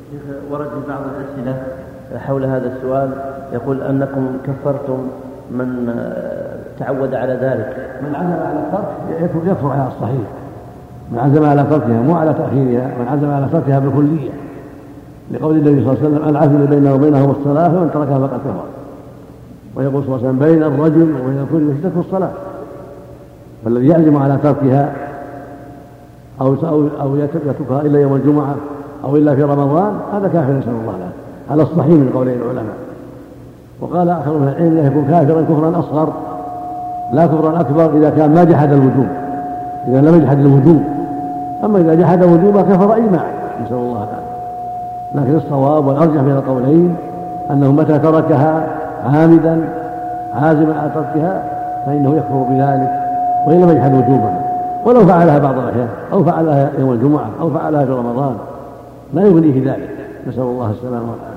ورد في بعض الأسئلة حول هذا السؤال، يقول أنكم كفرتم من تعود على ذلك. من عزم على الترك يكفر على الصحيح، من عزم على تركها مو على تأخيرها، من عزم على تركها بالكلية، لقول النبي صلى الله عليه وسلم العزم بينه وبينهم الصلاة فمن تركها فقد كفر. ويقول صلى الله عليه وسلم بين الرجل وبين الكفر ترك الصلاة، فالذي يعزم على تركها أو يتركها إلا يوم الجمعة أو إلا في رمضان هذا كافر نسأل الله له، على الصحيح من قولي العلماء. وقال آخر من العلم لا يكون كافرا كفرا أصغر لا كفرا أكبر إذا كان ما جحد الوجوب، إذا لم يجحد الوجوب. أما إذا جحد وجوبا كفر إجماعا نسأل الله تعالى. لكن الصواب والأرجح بين القولين أنه متى تركها عامدا عازما على تركها فإنه يكفر بذلك وإن لم يجحد وجوبها، ولو فعلها بعض الأحيان أو فعلها يوم الجمعة أو فعلها في رمضان لا يغنيه ذلك، نسأل الله السلامة والعافية.